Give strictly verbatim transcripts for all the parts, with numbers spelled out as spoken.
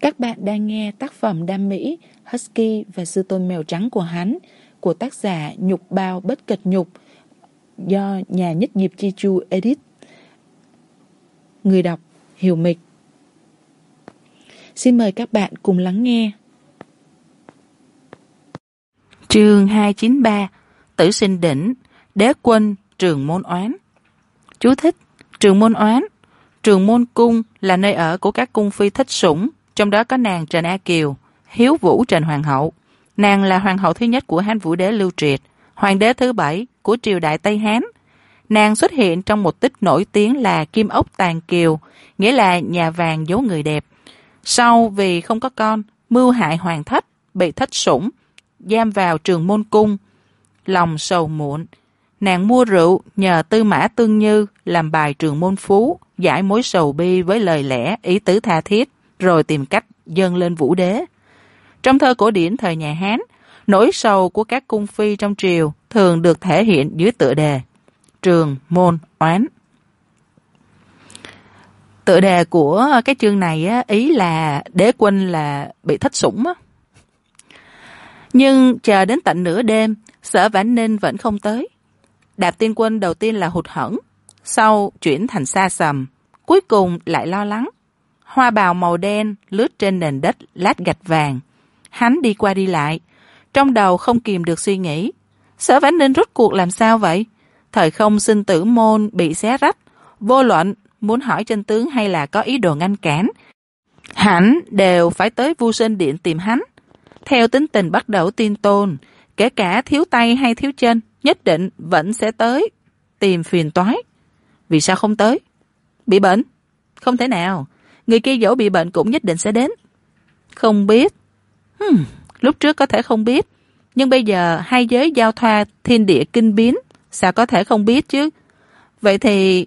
Các bạn đang nghe tác phẩm Đam Mỹ, Husky và Sư Tôn Mèo Trắng của hắn của tác giả Nhục Bao Bất Cật Nhục do nhà Nhất Diệp Chi Chu edit. Người đọc Hiểu Mịch. Xin mời các bạn cùng lắng nghe. Chương hai chín ba Tử Sinh Đỉnh, Đế Quân, Trường Môn Oán. Chú thích: Trường Môn Oán, Trường Môn Cung là nơi ở của các cung phi thích sủng, trong đó có nàng Trần A Kiều, hiếu vũ Trần Hoàng hậu. Nàng là hoàng hậu thứ nhất của Hán Vũ Đế Lưu Triệt, hoàng đế thứ bảy của triều đại Tây Hán. Nàng xuất hiện trong một tích nổi tiếng là Kim Ốc Tàn Kiều, nghĩa là nhà vàng giấu người đẹp. Sau vì không có con, mưu hại hoàng thất, bị thất sủng, giam vào Trường Môn Cung. Lòng sầu muộn, nàng mua rượu nhờ Tư Mã Tương Như làm bài Trường Môn Phú, giải mối sầu bi với lời lẽ ý tứ tha thiết, rồi tìm cách dâng lên Vũ Đế. Trong thơ cổ điển thời nhà Hán, nỗi sầu của các cung phi trong triều thường được thể hiện dưới tựa đề Trường Môn Oán. Tựa đề của cái chương này á, ý là đế quân là bị thất sủng á. Nhưng chờ đến tận nửa đêm, Sở Vãn Ninh vẫn không tới. Đạp Tiên Quân đầu tiên là hụt hẫng, sau chuyển thành xa sầm, cuối cùng lại lo lắng. Hoa bào màu đen lướt trên nền đất lát gạch vàng. Hắn đi qua đi lại, trong đầu không kìm được suy nghĩ. Sở Vãn Ninh rốt cuộc làm sao vậy? Thời không sinh tử môn bị xé rách, vô luận muốn hỏi chân tướng hay là có ý đồ ngăn cản, hắn đều phải tới Vu Sơn Điện tìm hắn. Theo tính tình bắt đầu Tiên Tôn, kể cả thiếu tay hay thiếu chân, nhất định vẫn sẽ tới tìm phiền toái. Vì sao không tới? Bị bệnh? Không thể nào. Người kia dẫu bị bệnh cũng nhất định sẽ đến. Không biết. Hmm, lúc trước có thể không biết, nhưng bây giờ hai giới giao thoa thiên địa kinh biến, sao có thể không biết chứ? Vậy thì...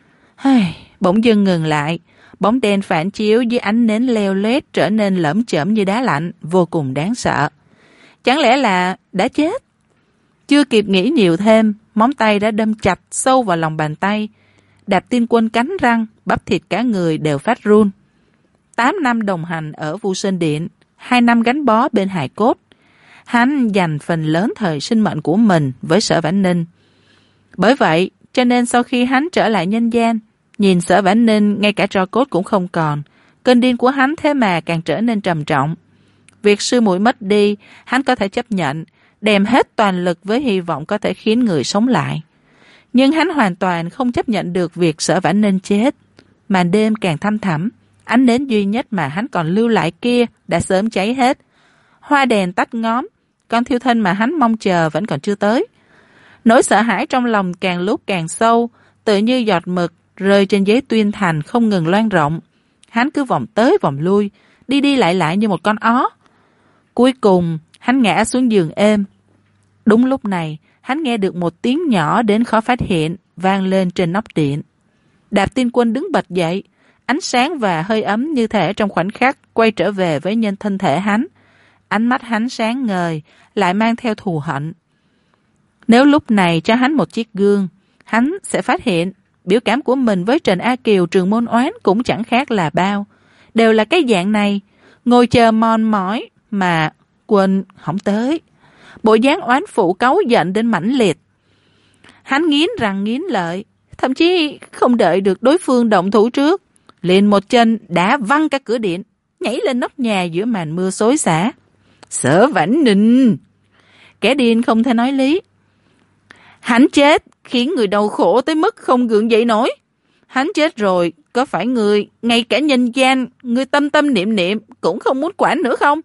Bỗng dưng ngừng lại, bóng đen phản chiếu dưới ánh nến leo lét trở nên lởm chởm như đá lạnh, vô cùng đáng sợ. Chẳng lẽ là đã chết? Chưa kịp nghĩ nhiều thêm, móng tay đã đâm chặt sâu vào lòng bàn tay. Đạp Tiên Quân cắn răng, bắp thịt cả người đều phát run. Tám năm đồng hành ở Vu Sơn Điện, hai năm gắn bó bên hài cốt. Hắn dành phần lớn thời sinh mệnh của mình với Sở Vãn Ninh. Bởi vậy, cho nên sau khi hắn trở lại nhân gian, nhìn Sở Vãn Ninh ngay cả tro cốt cũng không còn. Cơn điên của hắn thế mà càng trở nên trầm trọng. Việc sư muội mất đi, hắn có thể chấp nhận, đem hết toàn lực với hy vọng có thể khiến người sống lại. Nhưng hắn hoàn toàn không chấp nhận được việc Sở Vãn Ninh chết. Màn đêm càng thăm thẳm, ánh nến duy nhất mà hắn còn lưu lại kia đã sớm cháy hết. Hoa đèn tắt ngóm, con thiêu thân mà hắn mong chờ vẫn còn chưa tới. Nỗi sợ hãi trong lòng càng lúc càng sâu, tự như giọt mực rơi trên giấy tuyên thành không ngừng loang rộng. Hắn cứ vòng tới vòng lui, đi đi lại lại như một con ó. Cuối cùng, hắn ngã xuống giường êm. Đúng lúc này, hắn nghe được một tiếng nhỏ đến khó phát hiện vang lên trên nóc điện. Đạp Tiên Quân đứng bật dậy, ánh sáng và hơi ấm như thể trong khoảnh khắc quay trở về với nhân thân thể hắn. Ánh mắt hắn sáng ngời, lại mang theo thù hận. Nếu lúc này cho hắn một chiếc gương, hắn sẽ phát hiện biểu cảm của mình với Trần A Kiều Trường Môn Oán cũng chẳng khác là bao. Đều là cái dạng này, ngồi chờ mòn mỏi mà quên không tới. Bộ dáng oán phụ cáu giận đến mãnh liệt. Hắn nghiến răng nghiến lợi, thậm chí không đợi được đối phương động thủ trước, liền một chân đá văng cả cửa điện, nhảy lên nóc nhà giữa màn mưa xối xả. Sở Vãn Ninh! Kẻ điên không thể nói lý. Hắn chết khiến người đau khổ tới mức không gượng dậy nổi. Hắn chết rồi, có phải người, ngay cả nhân gian, người tâm tâm niệm niệm cũng không muốn quản nữa không?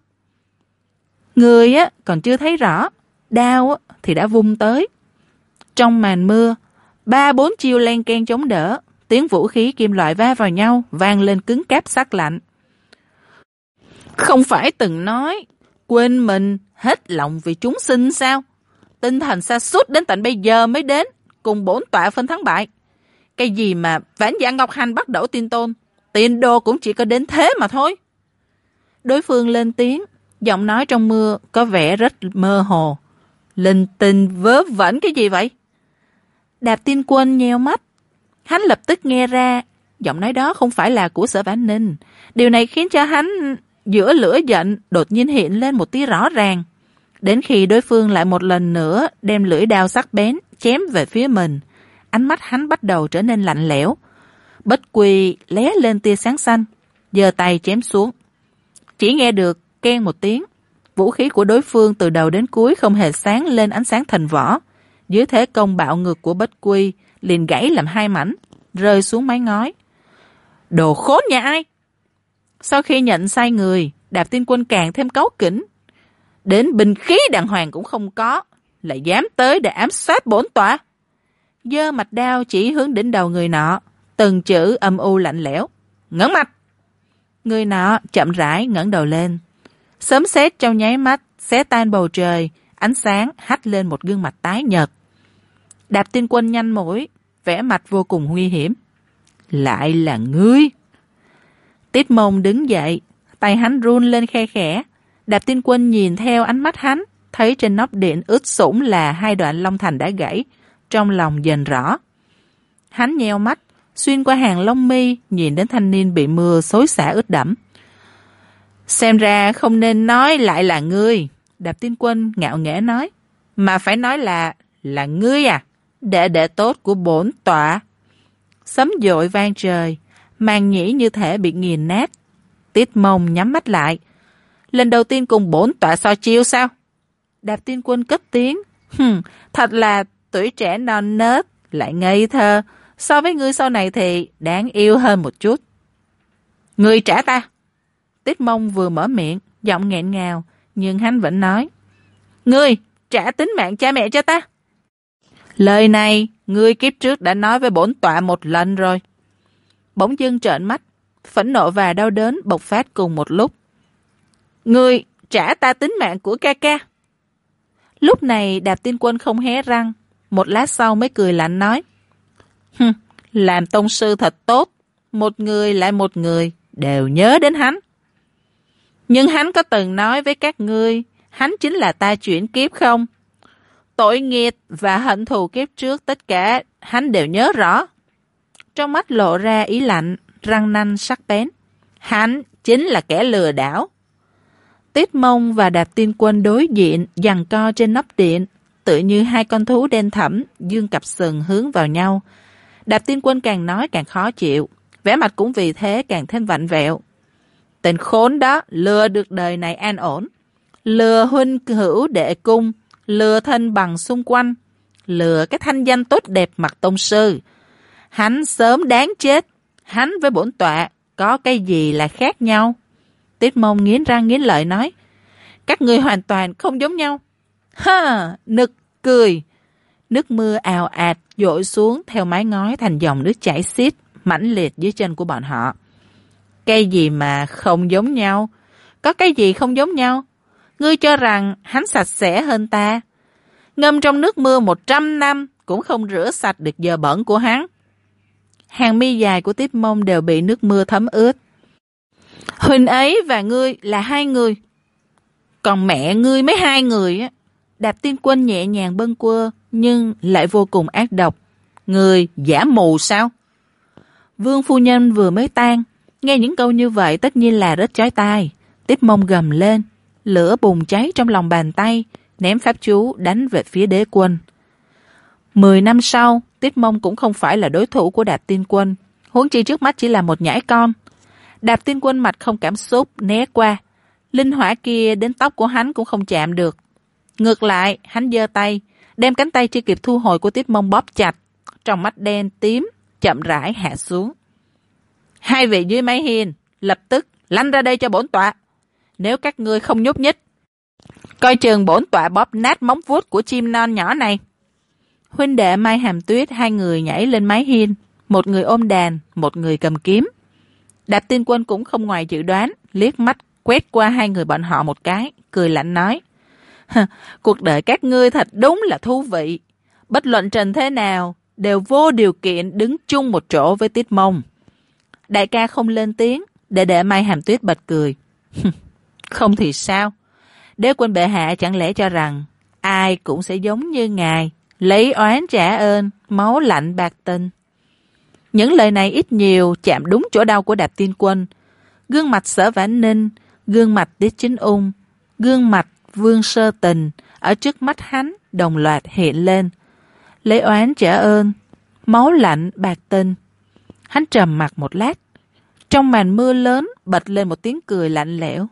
Người á còn chưa thấy rõ, đao á thì đã vung tới. Trong màn mưa, ba bốn chiêu len ken chống đỡ, tiếng vũ khí kim loại va vào nhau vang lên cứng cáp sắc lạnh. Không phải từng nói quên mình hết lòng vì chúng sinh sao? Tinh thần sa sút đến tận bây giờ mới đến, cùng bổn tọa phân thắng bại. Cái gì mà Vãn Dạ Ngọc Hành bắt đầu Tiên Tôn, tiền đồ cũng chỉ có đến thế mà thôi. Đối phương lên tiếng, giọng nói trong mưa có vẻ rất mơ hồ. Linh tinh vớ vẩn cái gì vậy? Đạp Tiên Quân nheo mắt. Hắn lập tức nghe ra giọng nói đó không phải là của Sở Vãn Ninh. Điều này khiến cho hắn giữa lửa giận đột nhiên hiện lên một tia rõ ràng. Đến khi đối phương lại một lần nữa đem lưỡi đao sắc bén chém về phía mình, ánh mắt hắn bắt đầu trở nên lạnh lẽo. Bất Quy lóe lên tia sáng xanh, giơ tay chém xuống. Chỉ nghe được keng một tiếng, vũ khí của đối phương từ đầu đến cuối không hề sáng lên ánh sáng thần võ. Dưới thế công bạo ngược của Bất Quy liền gãy làm hai mảnh, rơi xuống mái ngói. Đồ khốn nhà ai! Sau khi nhận sai người, Đạp Tiên Quân càng thêm cáu kỉnh. Đến binh khí đàng hoàng cũng không có, lại dám tới để ám sát bổn tọa. Giơ mạch đao chỉ hướng đỉnh đầu người nọ, từng chữ âm u lạnh lẽo. Ngẩng mặt! Người nọ chậm rãi ngẩng đầu lên. Sấm sét trong nháy mắt xé tan bầu trời, ánh sáng hắt lên một gương mặt tái nhợt. Đạp Tiên Quân nhanh mũi, vẻ mặt vô cùng nguy hiểm. Lại là ngươi! Tiết Mông đứng dậy, tay hắn run lên khe khẽ. Đạp Tiên Quân nhìn theo ánh mắt hắn, thấy trên nóc điện ướt sũng là hai đoạn lông thành đã gãy, trong lòng dần rõ. Hắn nheo mắt, xuyên qua hàng lông mi, nhìn đến thanh niên bị mưa xối xả ướt đẫm. Xem ra không nên nói lại là ngươi, Đạp Tiên Quân ngạo nghễ nói, mà phải nói là, là ngươi à, đệ đệ tốt của bổn tọa. Sấm dội vang trời, màn nhĩ như thể bị nghiền nát. Tiết Mông nhắm mắt lại. Lần đầu tiên cùng bổn tọa so chiêu sao? Đạp Tiên Quân cất tiếng. Hừm, thật là tuổi trẻ non nớt, lại ngây thơ. So với ngươi sau này thì đáng yêu hơn một chút. Ngươi trả ta. Tiết Mông vừa mở miệng, giọng nghẹn ngào, nhưng hắn vẫn nói. Ngươi trả tính mạng cha mẹ cho ta. Lời này, ngươi kiếp trước đã nói với bổn tọa một lần rồi. Bỗng dưng trợn mắt, phẫn nộ và đau đớn bộc phát cùng một lúc. Ngươi trả ta tính mạng của ca ca. Lúc này Đạp Tiên Quân không hé răng, một lát sau mới cười lạnh nói. Hừm, làm tông sư thật tốt, một người lại một người, đều nhớ đến hắn. Nhưng hắn có từng nói với các ngươi, hắn chính là ta chuyển kiếp không? Tội nghiệp và hận thù kiếp trước tất cả hắn đều nhớ rõ. Trong mắt lộ ra ý lạnh, răng nanh sắc bén. Hắn chính là kẻ lừa đảo. Tiết Mông và Đạp Tiên Quân đối diện, giằng co trên nóc điện, tự như hai con thú đen thẫm, dương cặp sừng hướng vào nhau. Đạp Tiên Quân càng nói càng khó chịu, vẻ mặt cũng vì thế càng thêm vặn vẹo. Tên khốn đó lừa được đời này an ổn, lừa huynh hữu đệ cung, lừa thân bằng xung quanh, lừa cái thanh danh tốt đẹp mặt tông sư. Hắn sớm đáng chết, hắn với bổn tọa có cái gì là khác nhau? Tiết Mông nghiến răng nghiến lợi nói, các ngươi hoàn toàn không giống nhau. Ha, nực cười. Nước mưa ào ạt dội xuống theo mái ngói thành dòng nước chảy xiết, mãnh liệt dưới chân của bọn họ. Cái gì mà không giống nhau? Có cái gì không giống nhau? Ngươi cho rằng hắn sạch sẽ hơn ta? Ngâm trong nước mưa một trăm năm cũng không rửa sạch được giờ bẩn của hắn. Hàng mi dài của Tiết Mông đều bị nước mưa thấm ướt. Huynh ấy và ngươi là hai người. Còn mẹ ngươi mới hai người á. Đạp Tiên Quân nhẹ nhàng bâng quơ, nhưng lại vô cùng ác độc. Ngươi giả mù sao? Vương phu nhân vừa mới tan, nghe những câu như vậy tất nhiên là rất chói tai. Tiết Mông gầm lên, lửa bùng cháy trong lòng bàn tay, ném pháp chú đánh về phía đế quân. Mười năm sau, Tiết Mông cũng không phải là đối thủ của Đạp Tiên Quân, huống chi trước mắt chỉ là một nhãi con. Đạp Tiên Quân mặt không cảm xúc né qua, linh hỏa kia đến tóc của hắn cũng không chạm được. Ngược lại, hắn giơ tay, đem cánh tay chưa kịp thu hồi của Tiết Mông bóp chặt, trong mắt đen tím chậm rãi hạ xuống. Hai vị dưới mái hiên, lập tức lăn ra đây cho bổn tọa. Nếu các ngươi không nhúc nhích, coi chừng bổn tọa bóp nát móng vuốt của chim non nhỏ này. Huynh đệ Mai Hàm Tuyết hai người nhảy lên mái hiên, một người ôm đàn, một người cầm kiếm. Đạp Tiên Quân cũng không ngoài dự đoán, liếc mắt quét qua hai người bọn họ một cái, cười lạnh nói. Cuộc đời các ngươi thật đúng là thú vị. Bất luận trần thế nào, đều vô điều kiện đứng chung một chỗ với Tiết Mông. Đại ca không lên tiếng, để để Mai Hàm Tuyết bật cười. Không thì sao? Đế quân bệ hạ chẳng lẽ cho rằng ai cũng sẽ giống như ngài, lấy oán trả ơn, máu lạnh bạc tình. Những lời này ít nhiều chạm đúng chỗ đau của Đạp Tiên Quân. Gương mặt Sở Vãn Ninh, gương mặt Tiết Chính Ung, gương mặt Vương Sơ Tình ở trước mắt hắn đồng loạt hiện lên. Lấy oán trả ơn, máu lạnh bạc tình. Hắn trầm mặc một lát. Trong màn mưa lớn bật lên một tiếng cười lạnh lẽo.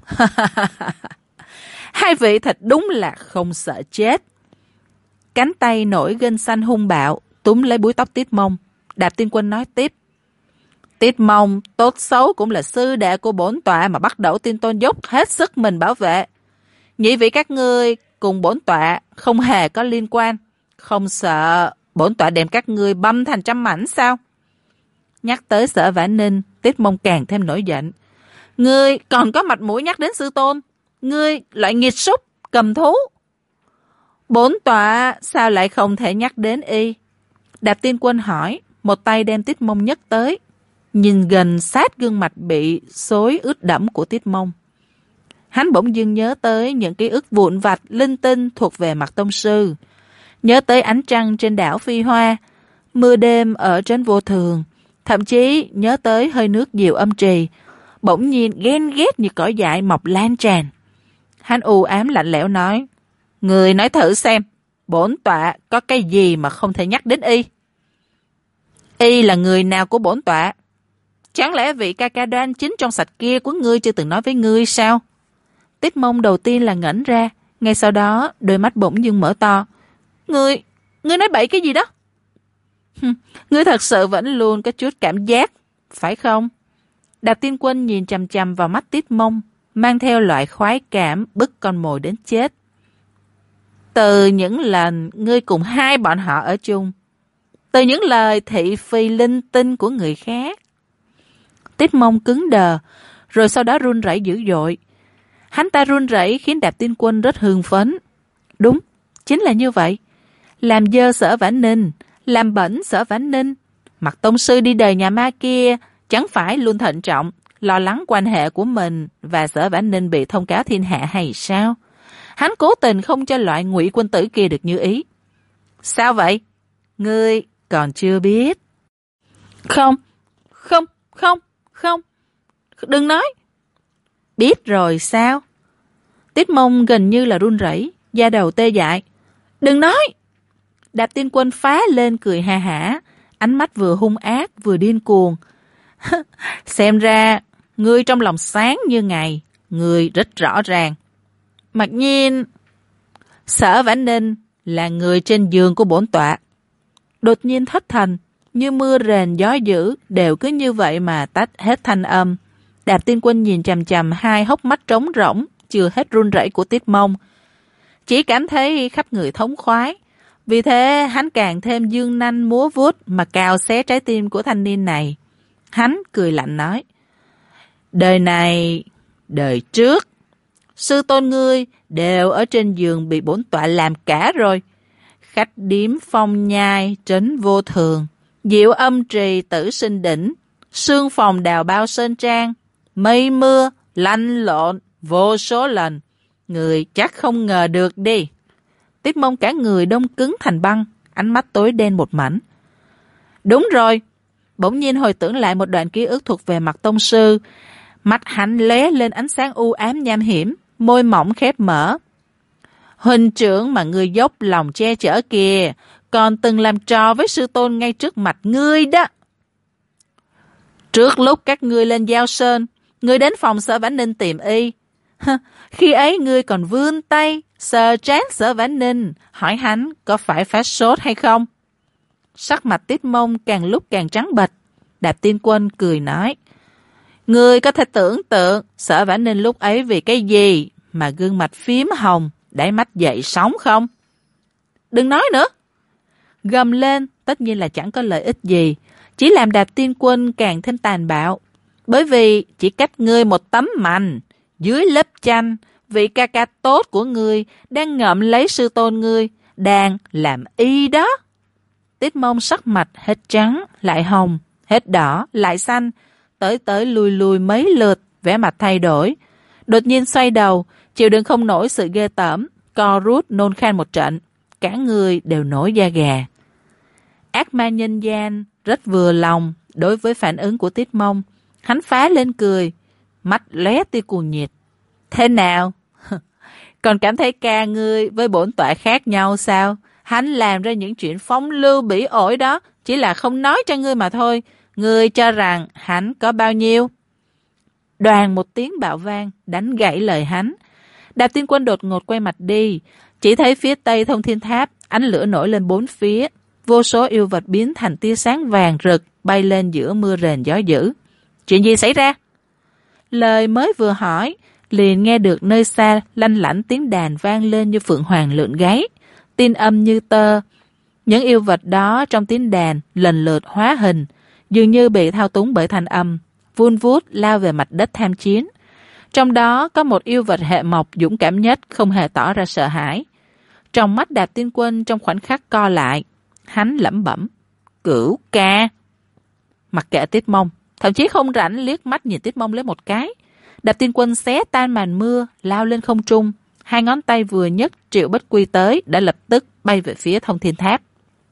Hai vị thật đúng là không sợ chết. Cánh tay nổi gân xanh hung bạo túm lấy búi tóc Tiết Mông. Đạp Tiên Quân nói tiếp. Tiết Mông tốt xấu cũng là sư đệ của bổn tọa mà bắt đầu Tiên Tôn dốc hết sức mình bảo vệ. Nhị vị các ngươi cùng bổn tọa không hề có liên quan. Không sợ bổn tọa đem các ngươi băm thành trăm mảnh sao? Nhắc tới Sở Vãn Ninh, Tiết Mông càng thêm nổi giận. Ngươi còn có mặt mũi nhắc đến sư tôn? Ngươi loại nghiệt súc, cầm thú. Bổn tọa sao lại không thể nhắc đến y? Đạp Tiên Quân hỏi, một tay đem Tiết Mông nhấc tới, nhìn gần sát gương mặt bị xối ướt đẫm của Tiết Mông. Hắn bỗng dưng nhớ tới những ký ức vụn vặt linh tinh thuộc về Mạc Tông Sư. Nhớ tới ánh trăng trên đảo Phi Hoa, mưa đêm ở trấn Vô Thường, thậm chí nhớ tới hơi nước diệu âm trì, bỗng nhiên ghen ghét như cỏ dại mọc lan tràn. Hắn u ám lạnh lẽo nói, người nói thử xem, bổn tọa có cái gì mà không thể nhắc đến y? Y là người nào của bổn tọa? Chẳng lẽ vị ca ca đoan chính trong sạch kia của ngươi chưa từng nói với ngươi sao? Tiết Mông đầu tiên là ngẩn ra, ngay sau đó đôi mắt bỗng dưng mở to. Ngươi, ngươi nói bậy cái gì đó? Ngươi thật sự vẫn luôn có chút cảm giác, phải không? Đạp Tiên Quân nhìn chằm chằm vào mắt Tiết Mông, mang theo loại khoái cảm bức con mồi đến chết. Từ những lần ngươi cùng hai bọn họ ở chung, từ những lời thị phi linh tinh của người khác. Tiết Mông cứng đờ, rồi sau đó run rẩy dữ dội. Hắn ta run rẩy khiến Đạp Tiên Quân rất hưng phấn. Đúng, chính là như vậy. Làm dơ Sở Vãn Ninh, làm bẩn Sở Vãn Ninh. Mạc Tông Sư đi đời nhà ma kia chẳng phải luôn thận trọng, lo lắng quan hệ của mình và Sở Vãn Ninh bị thông cáo thiên hạ hay sao? Hắn cố tình không cho loại ngụy quân tử kia được như ý. Sao vậy? Ngươi còn chưa biết. Không, không, không, không. Đừng nói. Biết rồi sao? Tiết Mông gần như là run rẩy, da đầu tê dại. Đừng nói. Đạp Tiên Quân phá lên cười ha hả, ánh mắt vừa hung ác vừa điên cuồng. Xem ra ngươi trong lòng sáng như ngày, ngươi rất rõ ràng. Mặc nhiên, Sở Vãn Ninh là người trên giường của bổn tọa. Đột nhiên thất thần, như mưa rền gió dữ, đều cứ như vậy mà tách hết thanh âm. Đạp Tiên Quân nhìn chằm chằm hai hốc mắt trống rỗng, chưa hết run rẩy của Tiết Mông. Chỉ cảm thấy khắp người thống khoái. Vì thế hắn càng thêm dương nanh múa vuốt mà cào xé trái tim của thanh niên này. Hắn cười lạnh nói, đời này, đời trước, sư tôn ngươi đều ở trên giường bị bổn tọa làm cả rồi. Khách điếm Phong Nhai, trấn Vô Thường, Diệu Âm Trì, Tử Sinh Đỉnh, Sương Phòng Đào Bao Sơn Trang, mây mưa, lăn lộn vô số lần. Người chắc không ngờ được đi. Tiết Mông cả người đông cứng thành băng, ánh mắt tối đen một mảnh. Đúng rồi. Bỗng nhiên hồi tưởng lại một đoạn ký ức thuộc về Mạc Tông Sư. Mắt hắn lóe lên ánh sáng u ám nham hiểm, môi mỏng khép mở. Huynh trưởng mà ngươi dốc lòng che chở kìa, còn từng làm trò với sư tôn ngay trước mặt ngươi đó. Trước lúc các ngươi lên Giao Sơn, ngươi đến phòng Sở Vãn Ninh tìm y. Khi ấy ngươi còn vươn tay, sờ trán Sở Vãn Ninh, hỏi hắn có phải phát sốt hay không. Sắc mặt Tiết Mông càng lúc càng trắng bệch. Đạp Tiên Quân cười nói, ngươi có thể tưởng tượng Sở Vãn Ninh lúc ấy vì cái gì mà gương mặt phím hồng, đáy mắt dậy sóng không? Đừng nói nữa. Gầm lên tất nhiên là chẳng có lợi ích gì, chỉ làm Đạp Tiên Quân càng thêm tàn bạo. Bởi vì chỉ cách ngươi một tấm mành, dưới lớp chanh, vị ca ca tốt của ngươi đang ngậm lấy sư tôn ngươi, đang làm y đó. Tiết Mông sắc mặt hết trắng, lại hồng, hết đỏ, lại xanh, tới tới lui lui mấy lượt, vẻ mặt thay đổi. Đột nhiên xoay đầu, chịu đựng không nổi sự ghê tởm, co rút nôn khan một trận, cả người đều nổi da gà. Ác ma nhân gian rất vừa lòng đối với phản ứng của Tiết Mông. Hắn phá lên cười. mắt lóe tia cuồng nhiệt. Thế nào? Còn cảm thấy ca ngươi với bổn tọa khác nhau sao? Hắn làm ra những chuyện phong lưu bỉ ổi đó, chỉ là không nói cho ngươi mà thôi. Ngươi cho rằng hắn có bao nhiêu? Đoàn một tiếng bạo vang, đánh gãy lời hắn. Đạp Tiên Quân đột ngột quay mặt đi, chỉ thấy phía tây Thông Thiên Tháp, ánh lửa nổi lên bốn phía. Vô số yêu vật biến thành tia sáng vàng rực, bay lên giữa mưa rền gió dữ. Chuyện gì xảy ra? Lời mới vừa hỏi, liền nghe được nơi xa lanh lảnh tiếng đàn vang lên như phượng hoàng lượn gáy, tin âm như tơ. Những yêu vật đó trong tiếng đàn lần lượt hóa hình, dường như bị thao túng bởi thanh âm, vun vút lao về mặt đất tham chiến. Trong đó có một yêu vật hệ mộc dũng cảm nhất, không hề tỏ ra sợ hãi. Trong mắt Đạp Tiên Quân trong khoảnh khắc co lại, hắn lẩm bẩm: Cửu ca. Mặc kệ Tiết Mông, thậm chí không rảnh liếc mắt nhìn Tiết Mông lấy một cái. Đạp Tiên Quân xé tan màn mưa, lao lên không trung. Hai ngón tay vừa nhấc Triệu Bất Quy tới, đã lập tức bay về phía Thông Thiên Tháp.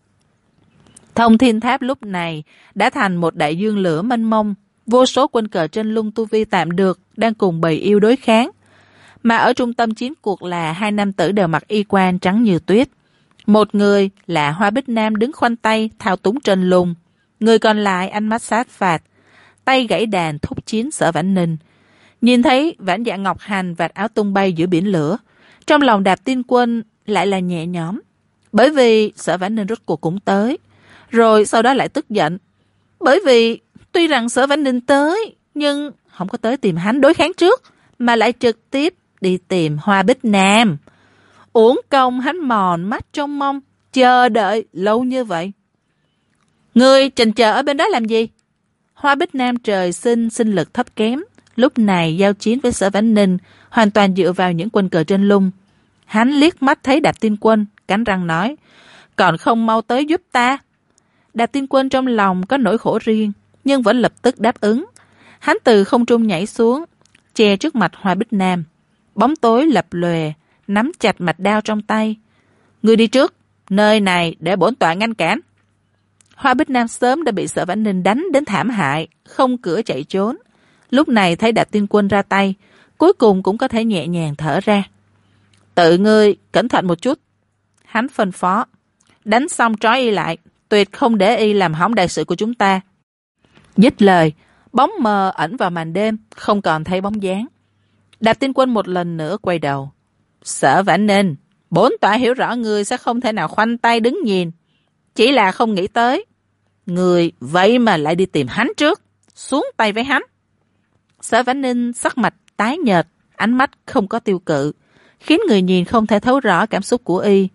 Thông Thiên Tháp lúc này đã thành một đại dương lửa mênh mông. Vô số quân cờ trên lung tu vi tạm được đang cùng bầy yêu đối kháng. Mà ở trung tâm chiến cuộc là hai nam tử đều mặc y quan trắng như tuyết. Một người là Hoa Bích Nam đứng khoanh tay thao túng trên lung. Người còn lại ánh mắt sát phạt, tay gãy đàn thúc chiến Sở Vãn Ninh. Nhìn thấy Vãn Dạ Ngọc Hành vạt áo tung bay giữa biển lửa, trong lòng Đạp Tiên Quân lại là nhẹ nhõm. Bởi vì Sở Vãn Ninh rốt cuộc cũng tới. Rồi sau đó lại tức giận. Bởi vì tuy rằng Sở Vãn Ninh tới, nhưng không có tới tìm hắn đối kháng trước, mà lại trực tiếp đi tìm Hoa Bích Nam. Uổng công hắn mòn mắt trông mong, chờ đợi lâu như vậy. Ngươi chần chờ ở bên đó làm gì? Hoa Bích Nam trời sinh sinh lực thấp kém, lúc này giao chiến với Sở Vãn Ninh hoàn toàn dựa vào những quân cờ trên lung. Hắn liếc mắt thấy Đạp Tiên Quân, cắn răng nói: Còn không mau tới giúp ta. Đạp Tiên Quân trong lòng có nỗi khổ riêng, nhưng vẫn lập tức đáp ứng. Hắn từ không trung nhảy xuống, che trước mặt Hoa Bích Nam. Bóng tối lập lòe, nắm chặt mạch đao trong tay. Ngươi đi trước, nơi này để bổn tọa ngăn cản. Hoa Bích Nam sớm đã bị Sở Vãn Ninh đánh đến thảm hại, không cửa chạy trốn. Lúc này thấy Đạp Tiên Quân ra tay, cuối cùng cũng có thể nhẹ nhàng thở ra. Tự ngươi cẩn thận một chút. Hắn phân phó. Đánh xong trói y lại, tuyệt không để y làm hỏng đại sự của chúng ta. Dứt lời, bóng mờ ẩn vào màn đêm, không còn thấy bóng dáng. Đạp Tiên Quân một lần nữa quay đầu. Sở Vãn Ninh, bổn tọa hiểu rõ ngươi sẽ không thể nào khoanh tay đứng nhìn. Chỉ là không nghĩ tới. Ngươi vậy mà lại đi tìm hắn trước, xuống tay với hắn. Sở Vãn Ninh sắc mặt tái nhợt, ánh mắt không có tiêu cự, khiến người nhìn không thể thấu rõ cảm xúc của y.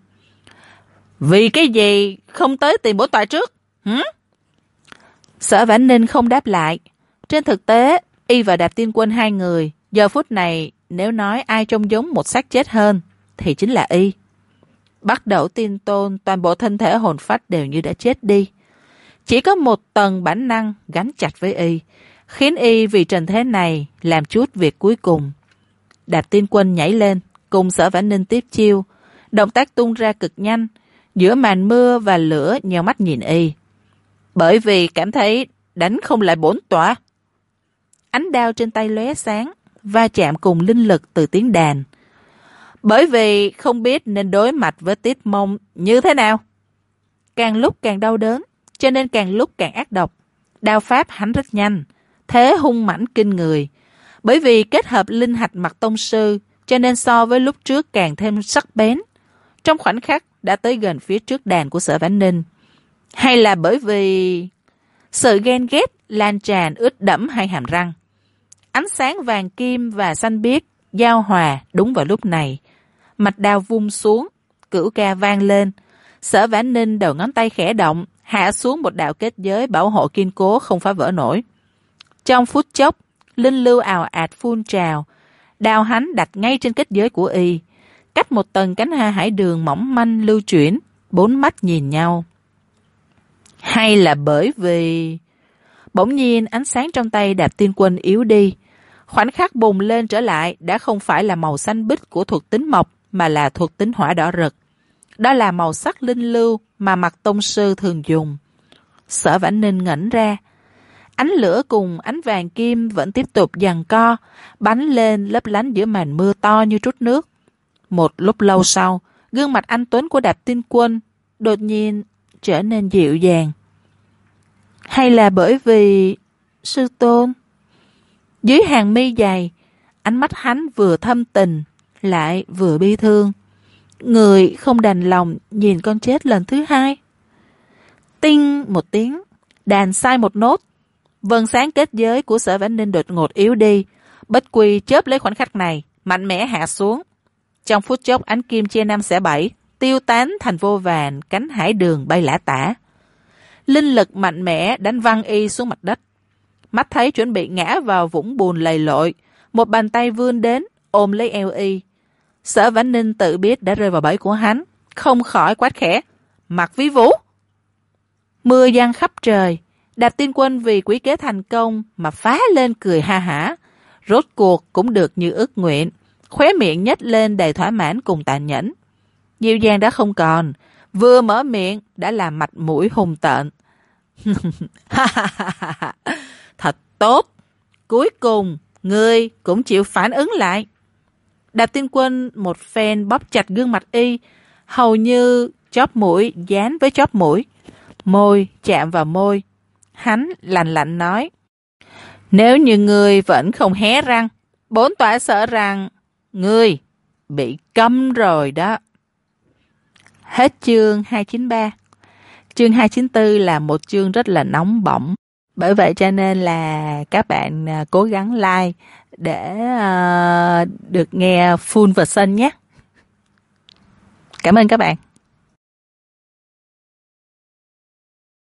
Vì cái gì không tới tìm bổn tọa trước? Hử? Sở Vãn Ninh không đáp lại. Trên thực tế, y và Đạp Tiên Quân hai người, giờ phút này nếu nói ai trông giống một xác chết hơn, thì chính là y. Bắt đầu Tiên Tôn, toàn bộ thân thể hồn phách đều như đã chết đi. Chỉ có một tầng bản năng gắn chặt với y, khiến y vì trần thế này làm chút việc cuối cùng. Đạp Tiên Quân nhảy lên, cùng Sở Vãn Ninh tiếp chiêu, động tác tung ra cực nhanh, giữa màn mưa và lửa nheo mắt nhìn y. Bởi vì cảm thấy đánh không lại bổn tọa. Ánh đao trên tay lóe sáng, va chạm cùng linh lực từ tiếng đàn. Bởi vì không biết nên đối mặt với Tiết Mông như thế nào. Càng lúc càng đau đớn, cho nên càng lúc càng ác độc. Đao pháp hắn rất nhanh, thế hung mãnh kinh người. Bởi vì kết hợp linh hạch mặt tông sư, cho nên so với lúc trước càng thêm sắc bén. Trong khoảnh khắc đã tới gần phía trước đàn của Sở Vãn Ninh. Hay là bởi vì sự ghen ghét lan tràn ướt đẫm hai hàm răng. Ánh sáng vàng kim và xanh biếc giao hòa đúng vào lúc này. Mạch đao vung xuống, cửu ca vang lên. Sở Vãn Ninh đầu ngón tay khẽ động, hạ xuống một đạo kết giới bảo hộ kiên cố không phá vỡ nổi. Trong phút chốc, linh lưu ào ạt phun trào. Đao hắn đặt ngay trên kết giới của y. Cách một tầng cánh hoa hải đường mỏng manh lưu chuyển, bốn mắt nhìn nhau. Hay là bởi vì... Bỗng nhiên ánh sáng trong tay Đạp Tiên Quân yếu đi. Khoảnh khắc bùng lên trở lại đã không phải là màu xanh bích của thuộc tính mộc, mà là thuộc tính hỏa đỏ rực. Đó là màu sắc linh lưu mà mặt tông sư thường dùng. Sở Vãn Ninh ngẩn ra. Ánh lửa cùng ánh vàng kim vẫn tiếp tục giằng co, bắn lên lấp lánh giữa màn mưa to như trút nước. Một lúc lâu sau, gương mặt anh tuấn của Đạp Tiên Quân đột nhiên trở nên dịu dàng. Hay là bởi vì sư tôn? Dưới hàng mi dày, ánh mắt hắn vừa thâm tình, lại vừa bi thương. Người không đành lòng nhìn con chết lần thứ hai. Tinh một tiếng, đàn sai một nốt. Vầng sáng kết giới của Sở Vãn Ninh đột ngột yếu đi. Bích Quy chớp lấy khoảnh khắc này, mạnh mẽ hạ xuống. Trong phút chốc, ánh kim chia năm xẻ bảy, tiêu tán thành vô vàn, cánh hải đường bay lả tả. Linh lực mạnh mẽ đánh văng y xuống mặt đất. Mắt thấy chuẩn bị ngã vào vũng bùn lầy lội, một bàn tay vươn đến, ôm lấy eo y. Sở Vãn Ninh tự biết đã rơi vào bẫy của hắn, không khỏi quát khẽ: Mặc Ví Vũ! Mưa giăng khắp trời. Đạp Tiên Quân vì quý kế thành công mà phá lên cười ha hả. Rốt cuộc cũng được như ước nguyện, khóe miệng nhếch lên đầy thỏa mãn cùng tàn nhẫn. Dịu dàng đã không còn, vừa mở miệng đã làm mặt mũi hung tợn. Thật tốt, cuối cùng ngươi cũng chịu phản ứng lại. Đạp Tiên Quân một phen bóp chặt gương mặt y, hầu như chóp mũi dán với chóp mũi, môi chạm vào môi. Hắn lạnh lạnh nói: Nếu như ngươi vẫn không hé răng, bổn tọa sợ rằng ngươi bị câm rồi đó. Hết chương hai chín ba. Chương hai chín tư là một chương rất là nóng bỏng. Bởi vậy cho nên là các bạn cố gắng like để uh, được nghe full version nhé. Cảm ơn các bạn.